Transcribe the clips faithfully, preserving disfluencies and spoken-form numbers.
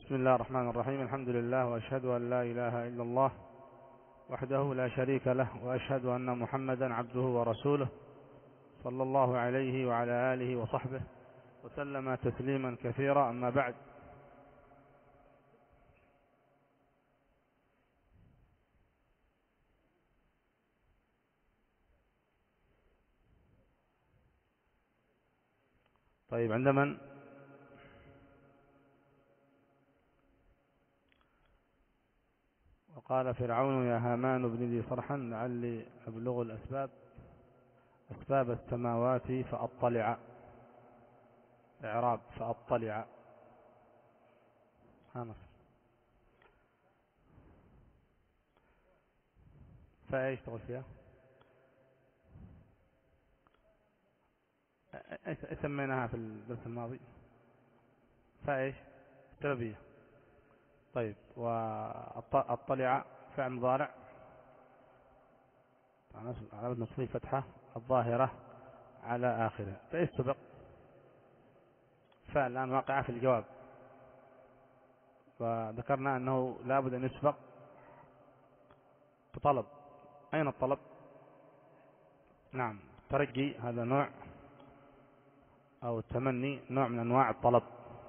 بسم الله الرحمن الرحيم. الحمد لله وأشهد أن لا إله إلا الله وحده لا شريك له، وأشهد أن محمدا عبده ورسوله صلى الله عليه وعلى آله وصحبه وسلم تسليما كثيرا. أما بعد، طيب عند من؟ وقال فرعون يا هامان ابن لي صرحا لعلي أبلغ الأسباب أسباب السماوات فأطلع. إعراب فأطلع. هانس فايش تقول فيها؟ ايش سميناها في الدرس الماضي؟ فايش؟ سببية. طيب، وأطلع فعل مضارع على نصفه فتحة الظاهرة على آخره. فايش سبق؟ فعل الآن واقعة في الجواب، وذكرنا أنه لابد أن يسبق بطلب. أين الطلب؟ نعم، الترجي هذا نوع، أو التمني نوع من أنواع الطلب.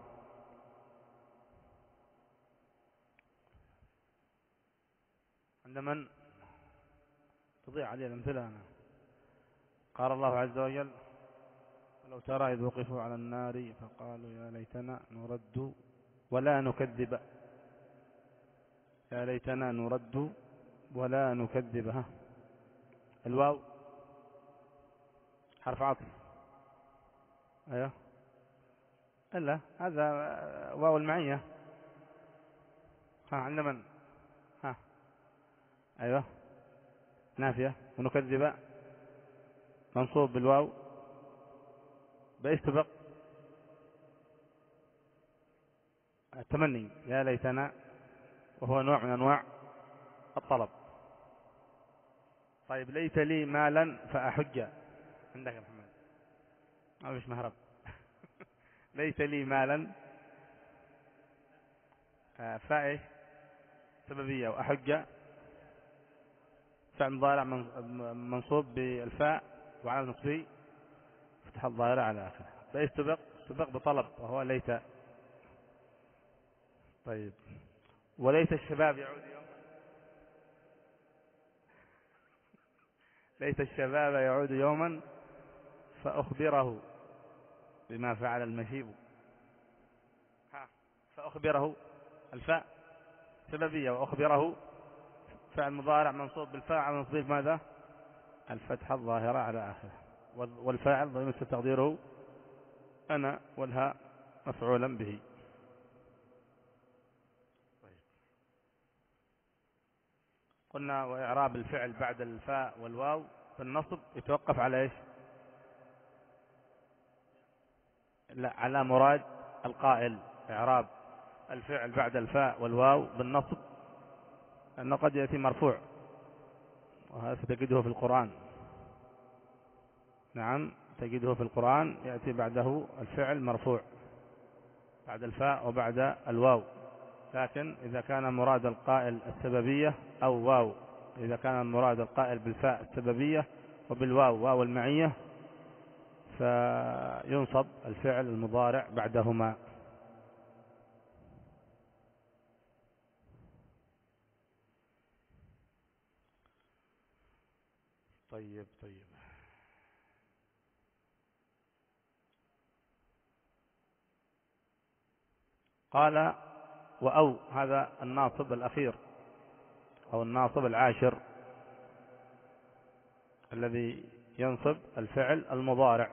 عند من تضيع عليه الأمثلة أنا. قال الله عز وجل ولو ترى إذ وقفوا على النار فقالوا يا ليتنا نرد ولا نكذب. يا ليتنا نرد ولا نكذبها. الواو حرف عطف. ايوه، الا هذا واو المعية. ها عند من؟ ها ايوه نافية. ونكذب منصوب بالواو بايش سبق؟ التمني يا ليتنا، وهو نوع من انواع الطلب. طيب، ليت لي مالا فأحج. عندك يا محمد؟ ما فيش مهرب. ليت لي مالا فايش سببية، وأحج فعل مضارع منصوب بالفاء وعلى نصبه فتح الظاهرة على آخره. بايش سبق؟ سبق بطلب وهو ليت. طيب، وليت الشباب يعود يوما. ليت الشباب يعود يوما فأخبره بما فعل المشيب. ها فأخبره الفاء سببية، وأخبره فعل مضارع منصوب بالفاء على نصبه ماذا؟ الفتحة الظاهرة على آخره، والفاعل ضمير تقديره أنا، والهاء مفعولا به. قلنا وإعراب الفعل بعد الفاء والواو بالنصب يتوقف على إيش؟ لا، على مراد القائل. إعراب الفعل بعد الفاء والواو بالنصب أنه قد يأتي مرفوع، وهذا ستجده في القرآن. نعم، تجده في القرآن يأتي بعده الفعل مرفوع بعد الفاء وبعد الواو. لكن إذا كان مراد القائل السببية أو واو، إذا كان مراد القائل بالفاء السببية وبالواو واو المعية، فينصب الفعل المضارع بعدهما. طيب طيب قال وأو، هذا الناصب الأخير أو الناصب العاشر الذي ينصب الفعل المضارع.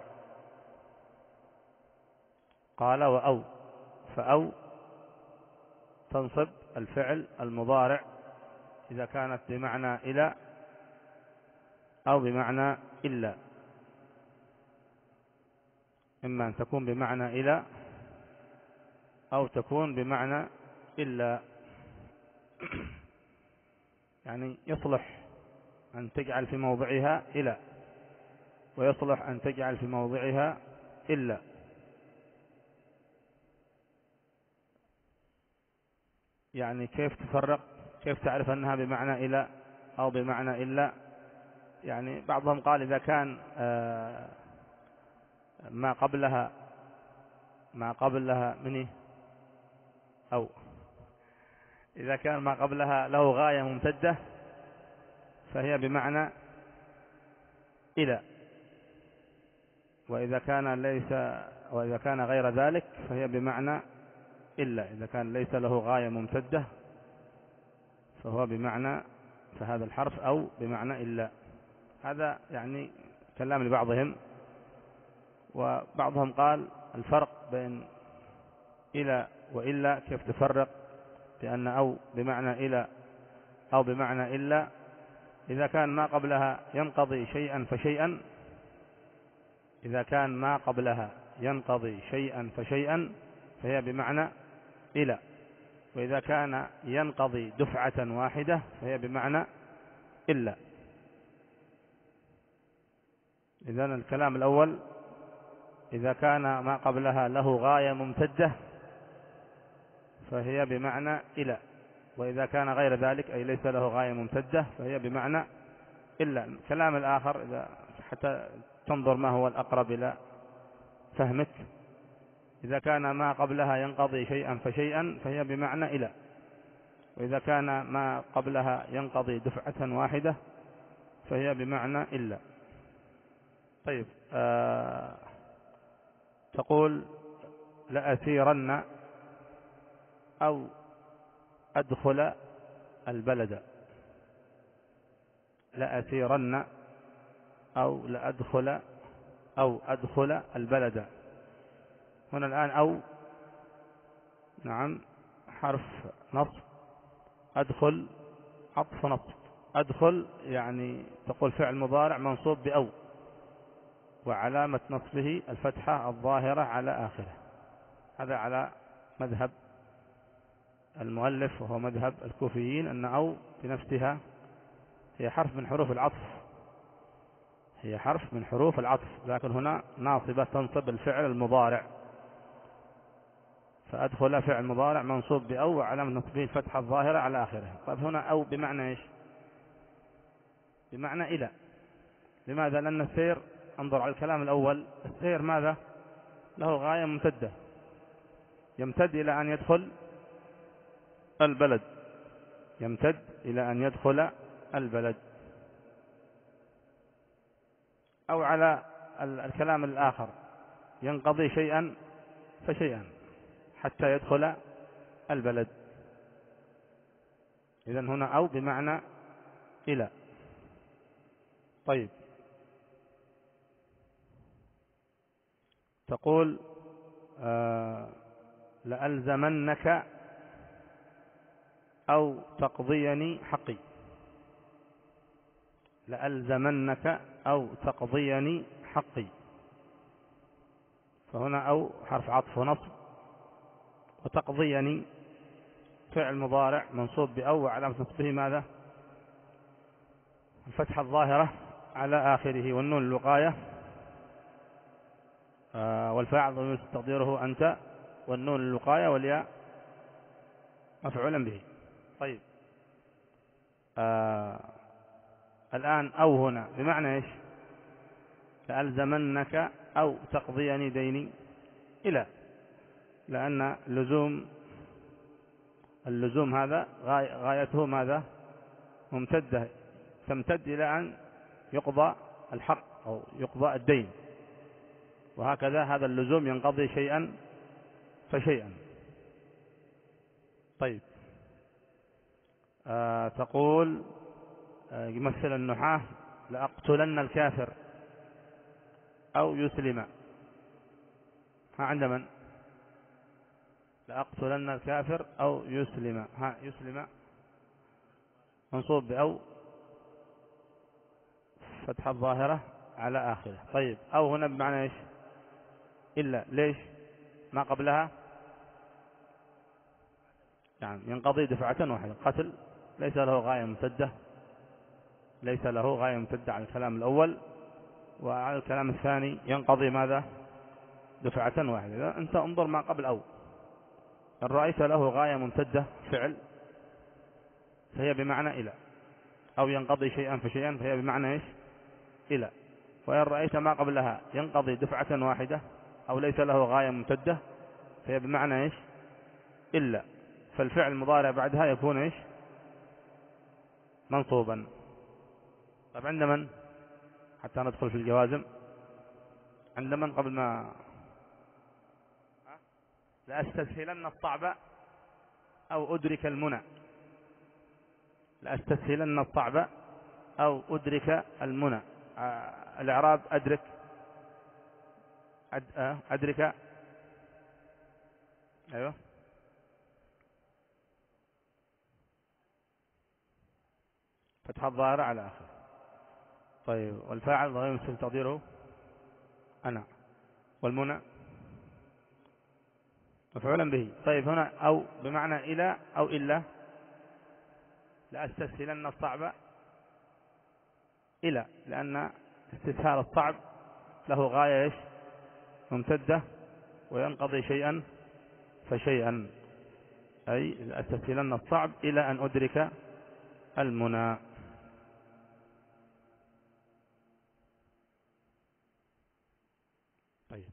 قال وأو، فأو تنصب الفعل المضارع إذا كانت بمعنى إلى أو بمعنى إلا. إما أن تكون بمعنى إلى أو تكون بمعنى إلا. يعني يصلح أن تجعل في موضعها إلى، ويصلح أن تجعل في موضعها إلا. يعني كيف تفرق، كيف تعرف أنها بمعنى إلى أو بمعنى إلا؟ يعني بعضهم قال إذا كان ما قبلها ما قبلها منه أو إذا كان ما قبلها له غاية ممتدة فهي بمعنى إلى، وإذا كان ليس وإذا كان غير ذلك فهي بمعنى إلا. إذا كان ليس له غاية ممتدة فهو بمعنى فهذا الحرف أو بمعنى إلا. هذا يعني كلام لبعضهم. وبعضهم قال الفرق بين إلى وإلا كيف تفرق، بأن أو بمعنى إلى أو بمعنى إلا إذا كان ما قبلها ينقضي شيئا فشيئا إذا كان ما قبلها ينقضي شيئا فشيئا فهي بمعنى إلى، وإذا كان ينقضي دفعة واحدة فهي بمعنى إلا. إذن الكلام الأول إذا كان ما قبلها له غاية ممتدة فهي بمعنى إلى، وإذا كان غير ذلك أي ليس له غاية ممتدة فهي بمعنى إلا. الكلام الآخر إذا حتى تنظر ما هو الأقرب إلى فهمك، إذا كان ما قبلها ينقضي شيئا فشيئا فهي بمعنى إلى، وإذا كان ما قبلها ينقضي دفعة واحدة فهي بمعنى إلا. طيب آه تقول لأسيرن أو أدخل البلد، لأسيرن أو لأدخل أو أدخل البلد. هنا الآن أو نعم حرف نصب، أدخل عطف نصب. أدخل يعني تقول فعل مضارع منصوب بأو، وعلامة نصبه الفتحة الظاهرة على آخره. هذا على مذهب المؤلف وهو مذهب الكوفيين، أن أو بنفسها هي حرف من حروف العطف، هي حرف من حروف العطف، لكن هنا ناصبة تنصب الفعل المضارع. فأدخل فعل مضارع منصوب بأو وعلامة نصبه الفتحة الظاهرة على آخره. طيب هنا أو بمعنى إيش؟ بمعنى إلى. لماذا؟ لأن السير، انظر على الكلام الأول، السير ماذا؟ له غاية ممتدة، يمتد إلى أن يدخل البلد، يمتد إلى أن يدخل البلد. أو على الكلام الآخر ينقضي شيئا فشيئا حتى يدخل البلد. إذن هنا أو بمعنى إلى. طيب تقول آه لألزمنك أو تقضيني حقي، لألزمنك أو تقضيني حقي. فهنا أو حرف عطف ونصب، وتقضيني فعل مضارع منصوب بأو وعلامة نصبه ماذا؟ الفتحة الظاهرة على آخره، والنون الوقاية آه والفاعل ضمير تقديره أنت، والنون الوقاية والياء مفعولا به. طيب آه الآن أو هنا بمعنى إيش؟ لألزمنك أو تقضيني ديني إلى، لأن اللزوم اللزوم هذا غايته ماذا؟ ممتدة، تمتد إلى أن يقضى الحق أو يقضى الدين، وهكذا هذا اللزوم ينقضي شيئا فشيئا. طيب آه تقول آه يمثل النحاة لأقتلن الكافر أو يسلم. ها عند من؟ لأقتلن الكافر أو يسلم. ها يسلم منصوب بأو فتحة الظاهرة على آخره. طيب أو هنا بمعنى إيش؟ إلا. ليش؟ ما قبلها يعني ينقضي دفعة واحدة. قتل ليس له غاية ممتدة، ليس له غاية ممتدة على الكلام الأول، وعلى الكلام الثاني ينقضي ماذا؟ دفعة واحدة. أنت انظر ما قبل أو، إن رأيت له غاية ممتدة فعل فهي بمعنى إلى، أو ينقضي شيئا فشيئا فهي بمعنى إيش؟ إلى. وإن رأيت ما قبلها ينقضي دفعة واحدة أو ليس له غاية ممتدة فهي بمعنى إيش؟ إلا. فالفعل المضارع بعدها يكون إيش؟ منصوبا. طيب عند من؟ حتى ندخل في الجوازم. عند من قبل ما لأستسهلن الصعب أو أدرك المنى. لأستسهلن الصعب أو أدرك المنى. الإعراب أدرك أد... أدرك أيوه فتح الظاهرة على آخر. طيب والفاعل ضمير مستتر تقديره أنا، والمنى مفعولا به. طيب هنا أو بمعنى إلى أو إلا. لأستسهلن الصعب إلى، لأن استسهال الصعب له غاية إيش؟ ممتدة، وينقضي شيئا فشيئا، أي لأستسهلن الصعب إلى أن أدرك المنى. طيب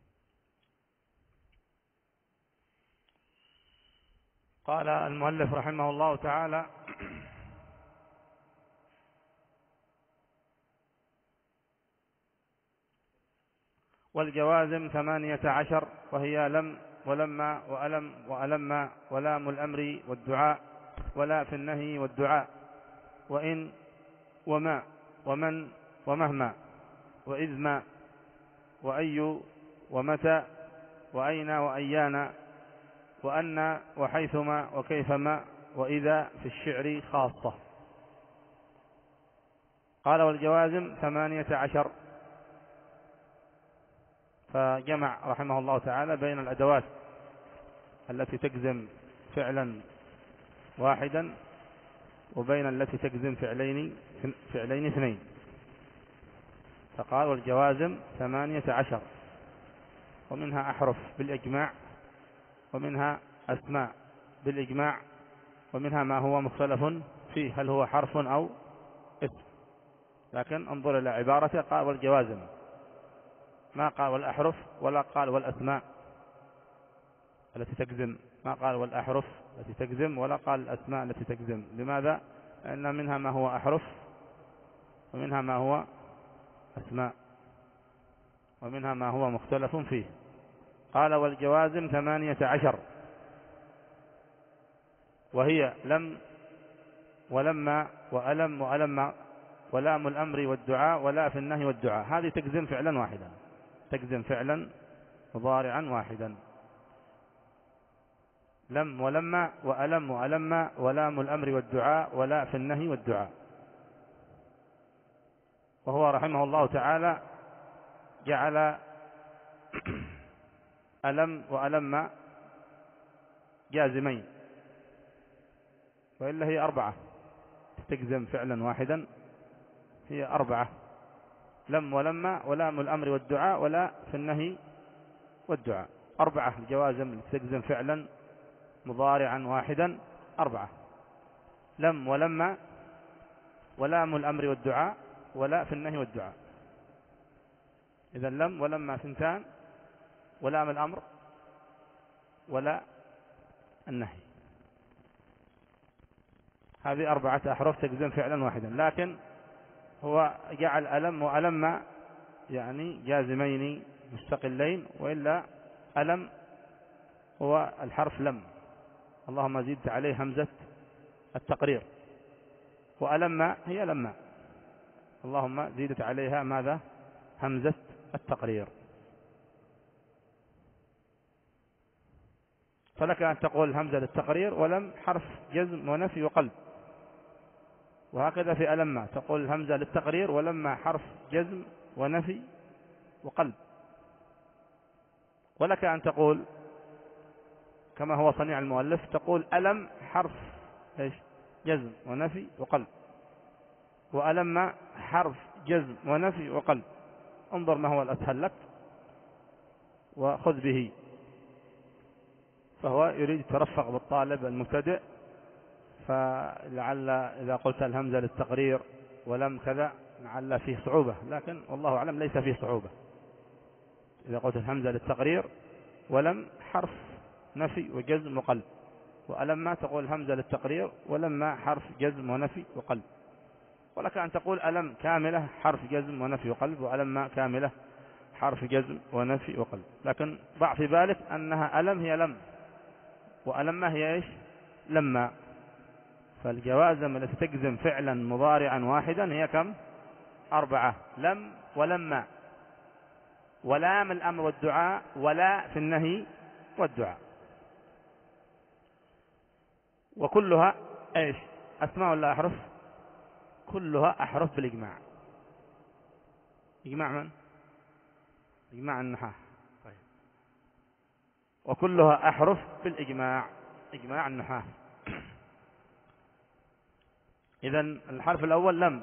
قال المؤلف رحمه الله تعالى: والجوازم ثمانية عشر، وهي لم ولما وألم وألم ولام الأمر والدعاء ولا في النهي والدعاء وإن وما ومن ومهما وإذ ما وأي ومتى وأين وأيان وأن وحيثما وكيفما وإذا في الشعر خاصة. قال: والجوازم ثمانية عشر. فجمع رحمه الله تعالى بين الأدوات التي تجزم فعلا واحدا وبين التي تجزم فعلين فعلين اثنين. فقال: والجوازم ثمانية عشر، ومنها أحرف بالإجماع، ومنها أسماء بالإجماع، ومنها ما هو مختلف فيه هل هو حرف أو اسم. لكن انظر إلى عبارته، قال: والجوازم، ما قال والأحرف ولا قال والأسماء التي تجزم، ما قال والأحرف التي تجزم ولا قال الأسماء التي تجزم. لماذا؟ لأن منها ما هو أحرف، ومنها ما هو أسماء، ومنها ما هو مختلف فيه. قال: والجوازم ثمانية عشر، وهي لم ولما وألم وألم ولام الأمر والدعاء ولا في النهي والدعاء. هذه تجزم فعلا واحدا، تجزم فعلا مضارعا واحدا. لم ولما وألم وألم ولام الأمر والدعاء ولا في النهي والدعاء. وهو رحمه الله تعالى جعل ألم وألم جازمين، وإلا هي أربعة تجزم فعلا واحدا، هي أربعة: لم ولما ولام الأمر والدعاء ولا في النهي والدعاء. أربعة الجوازم تجزم فعلا مضارعا واحدا، أربعة: لم ولما ولام الأمر والدعاء ولا في النهي والدعاء. إذا لم ولما ثنتان، ولام الأمر ولا النهي. هذه أربعة أحرف تجزم فعلا واحدا. لكن هو جعل ألم وألم يعني جازمين مستقلين، وإلا ألم هو الحرف لم، اللهم زدت عليه همزة التقرير، وألم هي لما، اللهم زدت عليها ماذا؟ همزة التقرير. فلك أن تقول همزة للتقرير، ولم حرف جزم ونفي وقلب. وهكذا في ألم تقول همزة للتقرير، ولما حرف جزم ونفي وقلب. ولك أن تقول كما هو صنيع المؤلف، تقول ألم حرف إيش؟ جزم ونفي وقلب، وألم حرف جزم ونفي وقلب. انظر ما هو الأسهل لك وخذ به. فهو يريد يترفق بالطالب المبتدئ، فلعل إذا قلت الهمزة للتقرير ولم كذا لعل فيه صعوبة، لكن والله أعلم ليس فيه صعوبة. إذا قلت الهمزة للتقرير ولم حرف نفي وجزم وقلب، وألما تقول همزة للتقرير ولما حرف جزم ونفي وقلب. ولك أن تقول ألم كاملة حرف جزم ونفي وقلب، وألما كاملة حرف جزم ونفي وقلب. لكن ضع في بالك أنها ألم هي لم، وألما هي إيش؟ لما. فالجوازم التي تجزم فعلا مضارعا واحدا هي كم؟ أربعة: لم ولما، ولام الأمر والدعاء، ولا في النهي والدعاء. وكلها ايش؟ اسماء ولا احرف؟ كلها احرف بالاجماع. اجماع من؟ اجماع النحاة. طيب. وكلها احرف بالاجماع، اجماع النحاة. اذا الحرف الاول لم،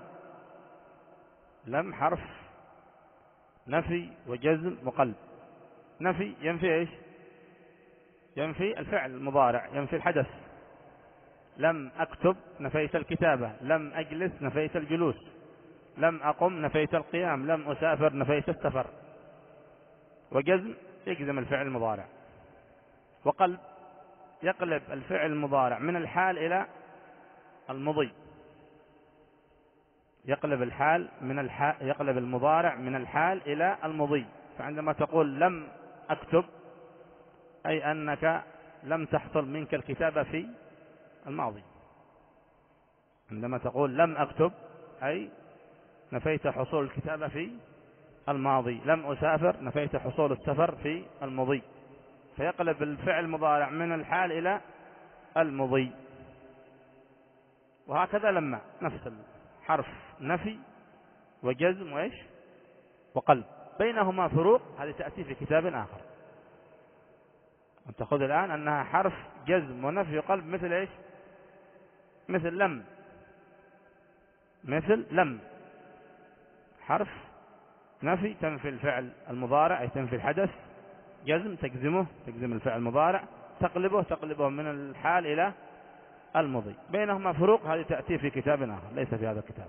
لم حرف نفي وجزم وقلب. نفي ينفي ايش؟ ينفي الفعل المضارع، ينفي الحدث. لم أكتب نفيت الكتابة، لم أجلس نفيت الجلوس، لم أقم نفيت القيام، لم أسافر نفيت السفر. وجزم يجزم الفعل المضارع. وقلب يقلب الفعل المضارع من الحال إلى المضي، يقلب الحال من الحال يقلب المضارع من الحال إلى المضي. فعندما تقول لم أكتب أي أنك لم تحصل منك الكتابة في الماضي. عندما تقول لم أكتب أي نفيت حصول الكتابة في الماضي. لم أسافر نفيت حصول السفر في المضي. فيقلب الفعل المضارع من الحال إلى المضي. وهكذا لما نفس الحرف نفي وجزم وإيش وقلب، بينهما فروق هذه تأتي في كتاب آخر. أنت خذ الآن أنها حرف جزم ونفي وقلب مثل إيش؟ مثل لم، مثل لم حرف نفي تنفي الفعل المضارع أي تنفي الحدث، جزم تجزمه تجزم الفعل المضارع، تقلبه تقلبه من الحال إلى المضي. بينهما فروق هذه تأتي في كتاب آخر ليس في هذا الكتاب.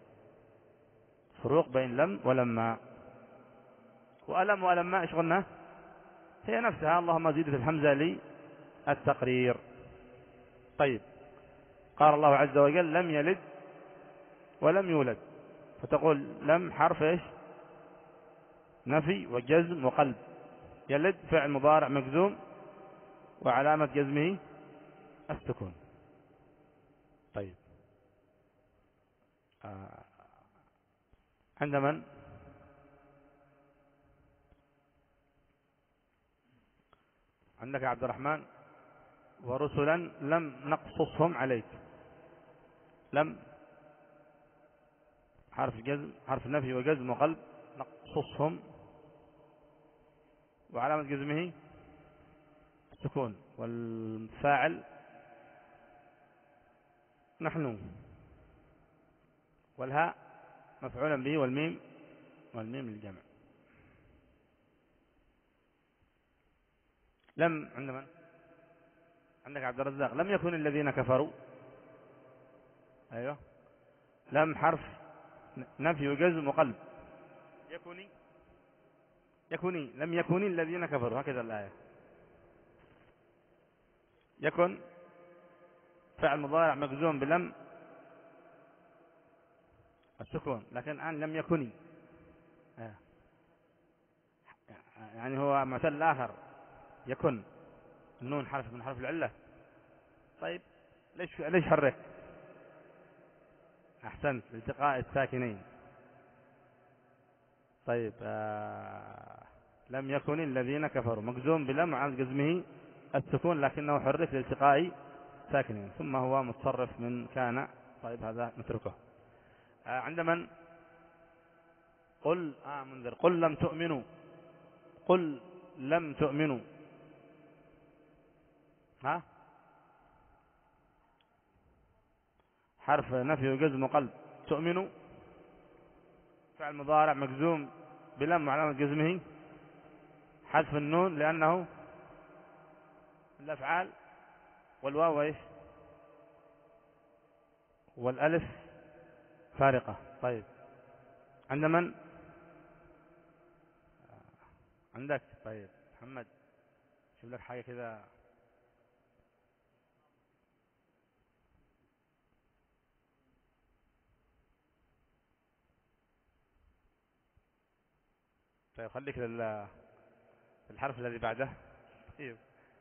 فروق بين لم ولما. وألم ولما إيش قلنا؟ هي نفسها، اللهم زيد في الحمزة للتقرير. طيب، قال الله عز وجل لم يلد ولم يولد، فتقول لم حرف ايش؟ نفي وجزم وقلب. يلد فعل مضارع مجزوم وعلامة جزمه السكون. طيب، آه. عند من؟ عندك عبد الرحمن. ورسلا لم نقصصهم عليك. لم حرف جزم حرف نفي وجزم وقلب، نقصصهم وعلامة جزمه السكون، والفاعل نحن، والهاء مفعولا به، والميم والميم للجمع. لم عند من؟ عندك عبد الرزاق. لم يكن الذين كفروا. ايوه، لم حرف نفي وجزم وقلب. يكوني يكوني لم يكن الذين كفروا، هكذا الآية. يكن فعل مضارع مجزوم بلم السكون، لكن الآن لم يكن، يعني هو مثل آخر. يكن النون حرف من حرف العلة. طيب، ليش ليش حرك؟ أحسنت، التقاء الساكنين. طيب، آه لم يكن الذين كفروا مجزوم بلم عن جزمه السكون، لكنه حرك لالتقاء ساكنين، ثم هو متصرف من كان. طيب، هذا نتركه. آه عند من؟ قل آه منذر. قل لم تؤمنوا. قل لم تؤمنوا. ها، حرف نفي وجزم وقلب. تؤمنوا فعل مضارع مجزوم بلم وعلامة جزمه حذف النون لأنه الأفعال والواو إيش؟ والألف فارقة. طيب عند من؟ عندك. طيب محمد شوف لك حاجة كذا. طيب خليك للحرف الذي بعده. طيب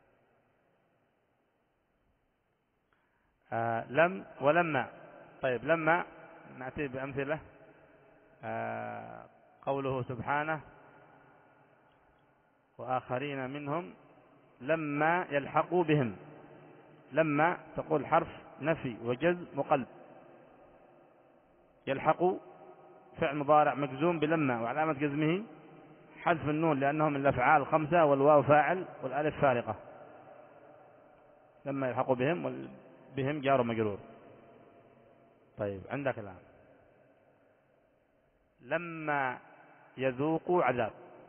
آه لم ولما. طيب لما نأتي بأمثلة. آه قوله سبحانه وآخرين منهم لما يلحقوا بهم. لما تقول حرف نفي وجزم وقلب. يلحقوا فعل مضارع مجزوم بلما وعلامة جزمه حذف النون لأنهم من الأفعال الخمسة والواو فاعل والألف فارقة. لما يلحقوا بهم بهم جار ومجرور. طيب عندك الآن لما يذوقوا عذاب.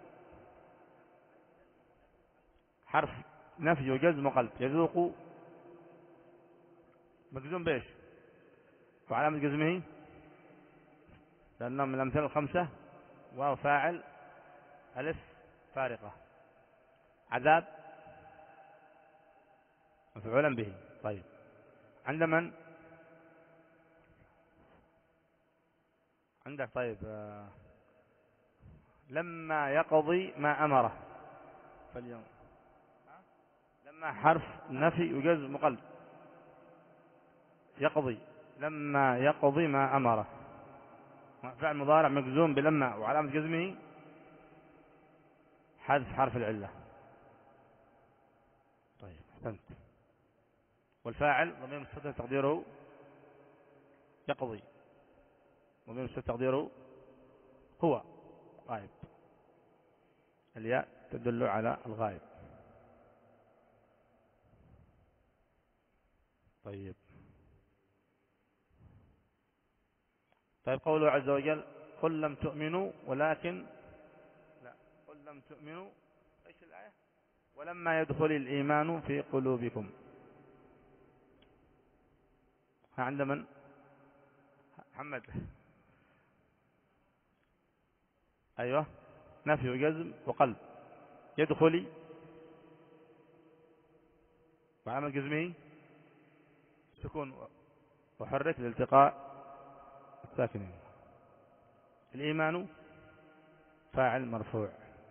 حرف نفي وجزم وقلب. يذوقوا مجزوم بإيش وعلامة جزمه لأنهم من الأمثلة الخمسة واو فاعل ألف فارقة. عذاب مفعولا به. طيب عند من؟ عندك. طيب آه لما يقضي ما أمره فاليوم. لما حرف نفي وجزم وقلب. يقضي لما يقضي ما أمره فعل مضارع مجزوم بلما وعلامة جزمه حذف حرف العلة. طيب أحسنت. والفاعل ضمير مستتر تقديره يقضي. ضمير مستتر تقديره هو غائب. الياء تدل على الغائب. طيب طيب قوله عز وجل قل لم تؤمنوا ولكن لا قل لم تؤمنوا. ايش الآية؟ ولما يدخل الإيمان في قلوبكم. عند من؟ محمد. أيوة نفي وجزم وقلب. يدخلي وعمل جزمه سكون وحرك لالتقاء الساكنين. الإيمان فاعل مرفوع.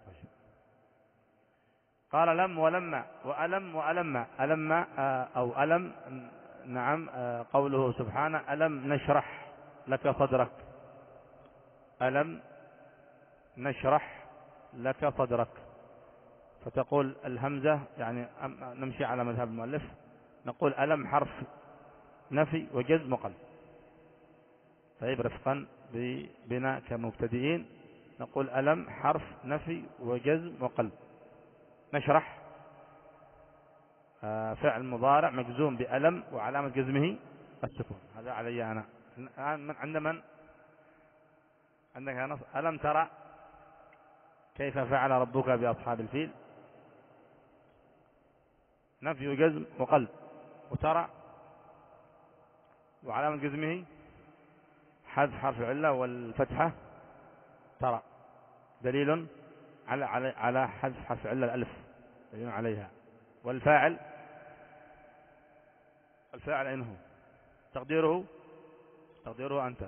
قال لم ولما وألم وألم. ألم أو ألم. نعم قوله سبحانه ألم نشرح لك صدرك. ألم نشرح لك صدرك. فتقول الهمزة يعني نمشي على مذهب المؤلف نقول ألم حرف نفي وجزم وقلب. طيب رفقا بنا كمبتدئين نقول ألم حرف نفي وجزم وقلب. نشرح فعل مضارع مجزوم بألم وعلامة جزمه السكون. هذا علي أنا. عند من؟ عندك نص. ألم ترى كيف فعل ربك بأصحاب الفيل. نفي وجزم وقلب. وترى وعلامة جزمه حذف حرف العلة والفتحة ترى دليل على على على حذف حرف العلة الألف دليل عليها. والفاعل الفاعل أين هو؟ تقديره تقديره أنت.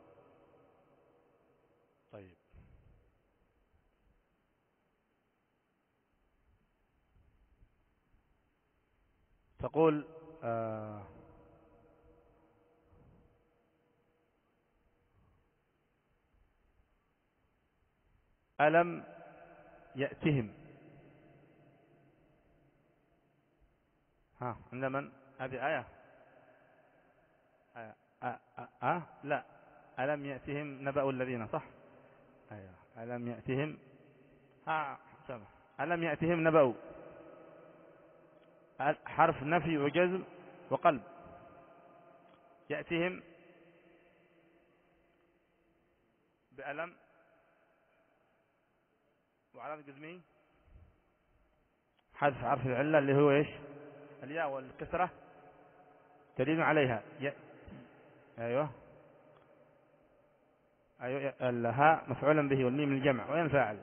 طيب تقول آه ألم يأتهم. ها عند من؟ هذه آية. آية. آه. آه. آه. لا ألم يأتهم نبأ الذين صح. أيوة. ألم يأتهم ها سمع. ألم يأتهم نبأ حرف نفي وجزم وقلب. يأتهم بألم وعلامة جزمه حذف حرف العلة اللي هو إيش الياء والكسرة دليل عليها. ي... أيوه أيوه الهاء مفعولا به والميم الجمع. وين الفاعل؟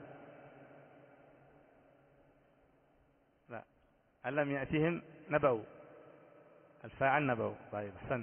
لا، ألم يأتهم نبأ، الفاعل نبأ. طيب أحسنت.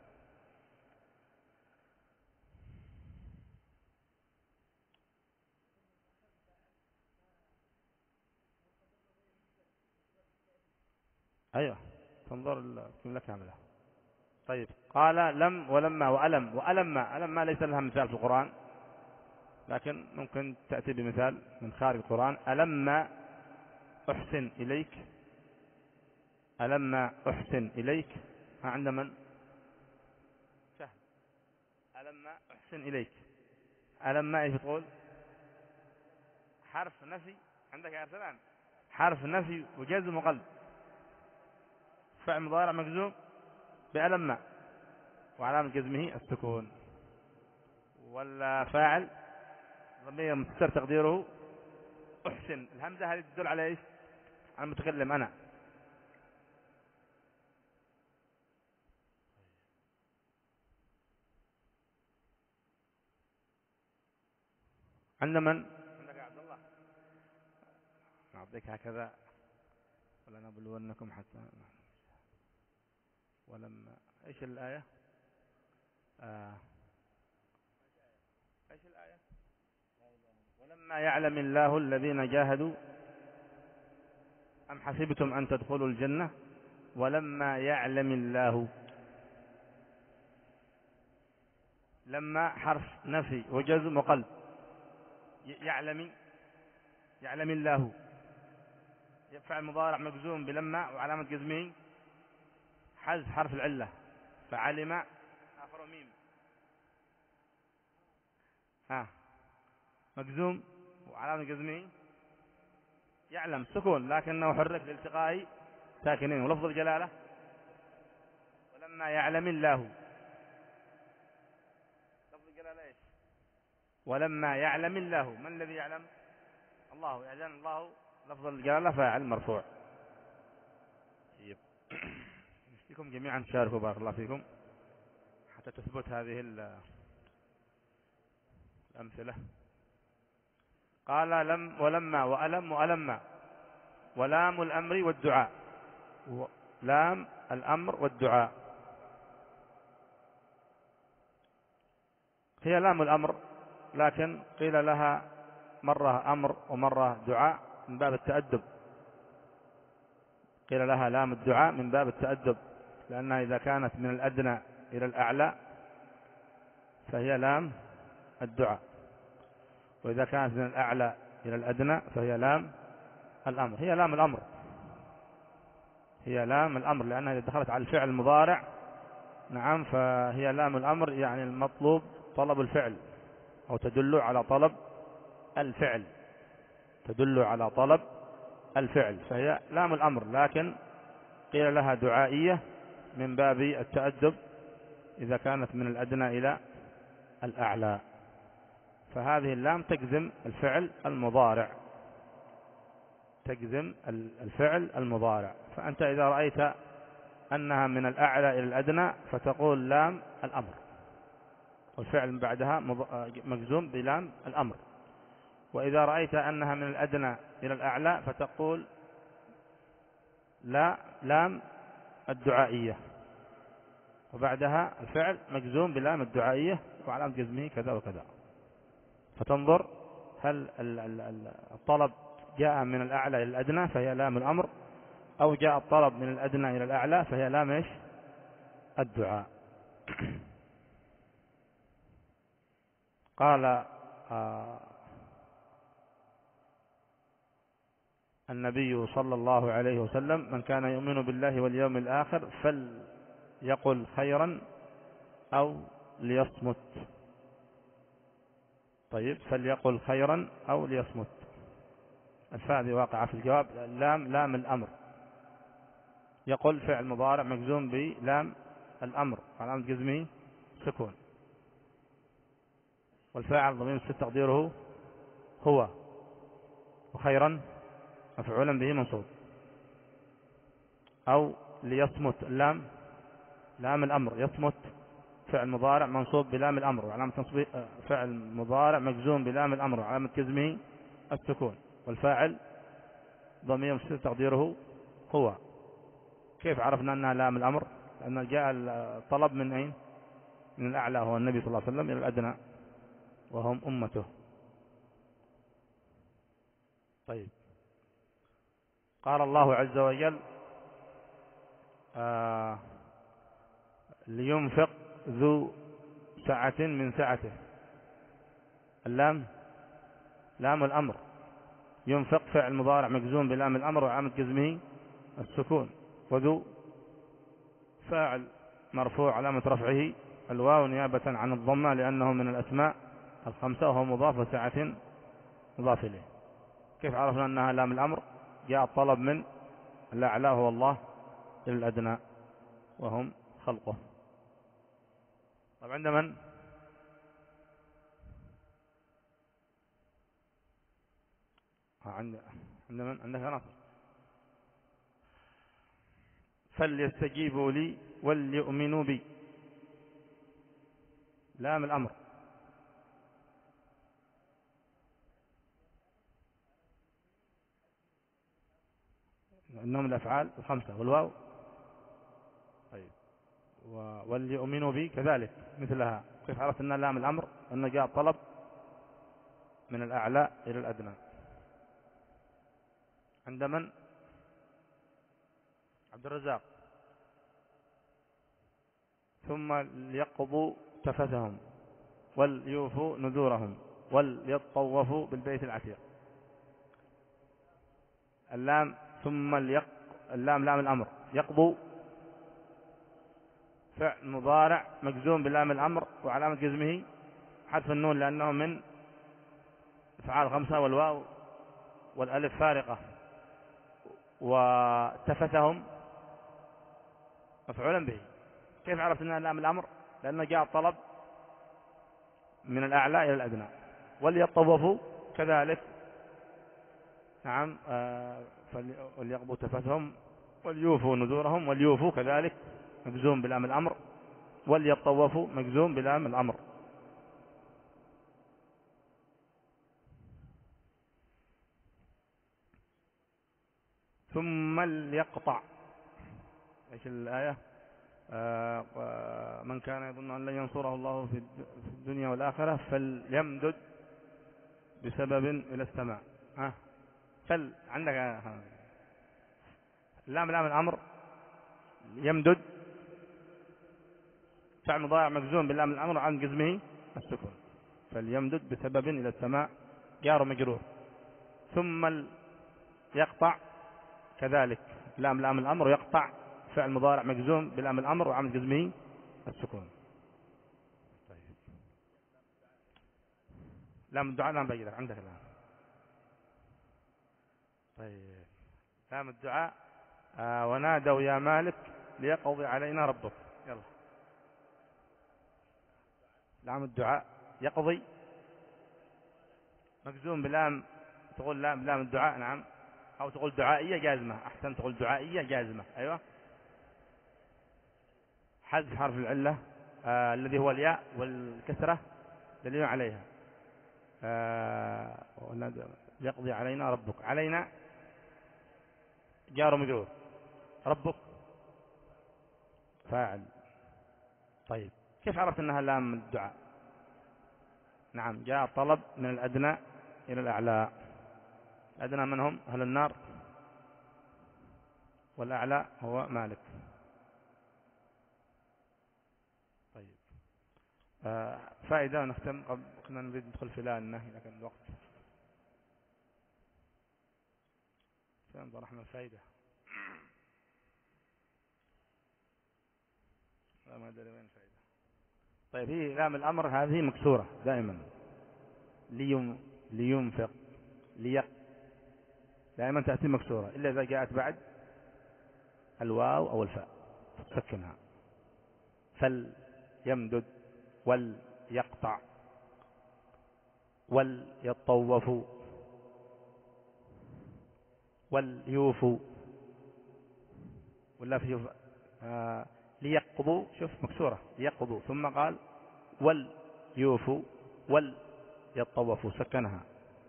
أيوه تنظر الجملة كاملة. طيب قال لم ولما وألم. وألم ألم ما ليس لها مثال في القرآن، لكن ممكن تأتي بمثال من خارج القرآن. ألم أحسن إليك، ألم أحسن إليك. ها عند من؟ سهل. ألم أحسن إليك. ألم إيش تقول؟ حرف نفي عندك يا سلام، حرف نفي وجزم وقلب، فعل مضارع مجزوم بألم وعلامة جزمه السكون، ولا فاعل ضمير مستتر تقديره أحسن. الهمزة هذه تدل على إيش؟ على المتكلم أنا. عند من؟ عندك يا عبد الله. نعطيك هكذا ولنبلونكم حتى. ولما ايش الآية؟ آه. ايش الآية؟ ولما يعلم الله الذين جاهدوا أم حسبتم أن تدخلوا الجنة ولما يعلم الله. لما حرف نفي وجزم وقلب. يعلم، يعلم الله فعل مضارع مجزوم بلما وعلامة جزمه حذف حرف العلة. فعلم آخر ميم، ها مجزوم وعلامة جزمه يعلم سكون، لكنه حرك لالتقاء ساكنين. ولفظ الجلالة ولما يعلم الله. لفظ الجلالة ايش؟ ولما يعلم الله. من الذي يعلم؟ الله. إذن الله لفظ الجلالة فاعل مرفوع. طيب نشتكم جميعا تشاركوا بارك الله فيكم حتى تثبت هذه الأمثلة. قال لم ولما وألم وألم. ولام الأمر والدعاء. لام الأمر والدعاء هي لام الأمر، لكن قيل لها مرة أمر ومرة دعاء من باب التأدب. قيل لها لام الدعاء من باب التأدب، لأنها إذا كانت من الأدنى إلى الأعلى فهي لام الدعاء، وإذا كانت من الأعلى إلى الأدنى فهي لام الأمر. هي لام الأمر، هي لام الأمر، لأنها إذا دخلت على الفعل المضارع نعم فهي لام الأمر، يعني المطلوب طلب الفعل، أو تدل على طلب الفعل، تدل على طلب الفعل، فهي لام الأمر. لكن قيل لها دعائية من باب التأدب إذا كانت من الأدنى إلى الأعلى. فهذه اللام تجزم الفعل المضارع، تجزم الفعل المضارع. فأنت إذا رأيت أنها من الأعلى إلى الأدنى فتقول لام الأمر، والفعل بعدها مجزوم بلام الأمر. وإذا رأيت أنها من الأدنى إلى الأعلى فتقول لا لام الدعائية، وبعدها الفعل مجزوم بلام الدعائية وعلامة جزمه كذا وكذا. فتنظر هل الطلب جاء من الأعلى إلى الأدنى فهي لام الأمر، أو جاء الطلب من الأدنى إلى الأعلى فهي لام إيش؟ الدعاء. قال آه النبي صلى الله عليه وسلم: من كان يؤمن بالله واليوم الآخر فليقل خيرا أو ليصمت. طيب فليقل خيرا أو ليصمت، الفاء ذي واقعة في الجواب. لام لام الأمر، يقول فعل مضارع مجزوم بلام الأمر علامة جزمه سكون، والفاعل ضمير مستتر تقديره هو، وخيرا مفعولا به منصوب. أو ليصمت، اللام لام الأمر، يصمت فعل مضارع منصوب بلام الأمر وعلامة نصبه فعل مضارع مجزوم بلام الأمر وعلامة جزمه السكون، والفاعل ضمير مستتر تقديره هو. كيف عرفنا أنها لام الأمر؟ لأن جاء الطلب من أين؟ من الأعلى هو النبي صلى الله عليه وسلم إلى الأدنى وهم أمته. طيب، قال الله عز وجل آه لينفق ذو سعة من سعته، اللام لام الأمر، ينفق فعل مضارع مجزوم بلام الأمر وعلامة جزمه السكون، وذو فاعل مرفوع علامة رفعه الواو نيابة عن الضمة لأنه من الأسماء الخمسة وهو مضاف وسعة مضاف إليه. كيف عرفنا أنها لام الأمر؟ جاء الطلب من الأعلى هو الله إلى الأدنى وهم خلقه. طب عند من؟ عند عند من؟ عندك ناصر. فليستجيبوا لي وليؤمنوا بي، لام الأمر، إنهم الأفعال الخمسة والواو. طيب، وليؤمنوا بي كذلك مثلها. كيف عرفت أنها لام الأمر؟ أن جاء طلب من الأعلى إلى الأدنى. عند من؟ عبد الرزاق. ثم ليقضوا تفثهم وليوفوا نذورهم وليطوفوا بالبيت العتيق. اللام ثم ليق اللام لام الأمر، يقضوا فعل مضارع مجزوم بلام الأمر وعلامة جزمه حذف النون لأنه من أفعال خمسة والواو والألف فارقة. وتفثهم مفعولا به. كيف عرفت أنها لام الأمر؟ لأنه جاء الطلب من الأعلى إلى الأدنى. وليطوفوا كذلك، نعم، آه وليقضوا تفثهم وليوفوا نذورهم، وليوفوا كذلك مجزوم بلام الأمر، وليطوفوا مجزوم بلام الأمر. ثم ليقطع، ايش الآية؟ آه من كان يظن أن لن ينصره الله في الدنيا والآخرة فليمدد بسبب إلى السماء. ها فل عندك ها. لام لام الأمر، يمدد فعل مضارع مجزوم باللام الأمر عن جزمه السكون، فليمدد بسبب إلى السماء جار مجرور. ثم يقطع كذلك، لام لام الأمر يقطع فعل مضارع مجزوم باللام الأمر وعن جزمه السكون. طيب، لام الدعاء لام بيدك عندك الآن. طيب، لام الدعاء آه ونادوا يا مالك ليقضي علينا ربك. يلا، لام الدعاء يقضي مجزوم بلام، تقول لام لام الدعاء، نعم، أو تقول دعائية جازمة، أحسن تقول دعائية جازمة. أيوة، حذف حرف العلة آه الذي هو الياء والكسرة دليل عليها. آه يقضي علينا ربك، علينا جار مجرور، ربك فاعل. طيب، كيف عرفت أنها لام الدعاء؟ نعم، جاء طلب من الأدنى إلى الأعلى. الأدنى من هم؟ أهل النار، والأعلى هو مالك. طيب، آه فائدة ونختم. قبل كنا نريد ندخل في لا النهي لكن الوقت سنظر احنا الفائدة لا ما أدري وين الفائدة. طيب، هي لام الأمر هذه مكسورة دائما، ليم لينفق ليق دائما تأتي مكسورة إلا إذا جاءت بعد الواو أو الفاء تسكنها. فليمدد وليقطع وليطوفوا وليوفوا ولا في آه ليقضوا، شوف مكسورة ليقضوا، ثم قال وليوفوا وليطوفوا سكنها،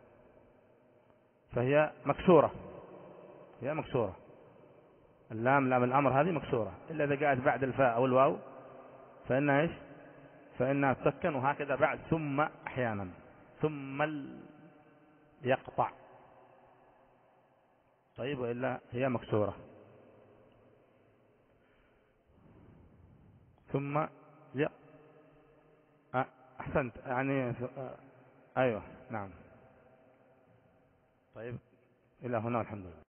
فهي مكسورة، هي مكسورة، اللام لام الأمر هذه مكسورة، إلا إذا قاعد بعد الفاء أو الواو فإنها إيش؟ فإنها تسكن، وهكذا بعد ثم أحيانا، ثم يقطع. طيب، وإلا هي مكسورة. ثم ي... أحسنت يعني. أيوه نعم. طيب، إلى هنا والحمد لله.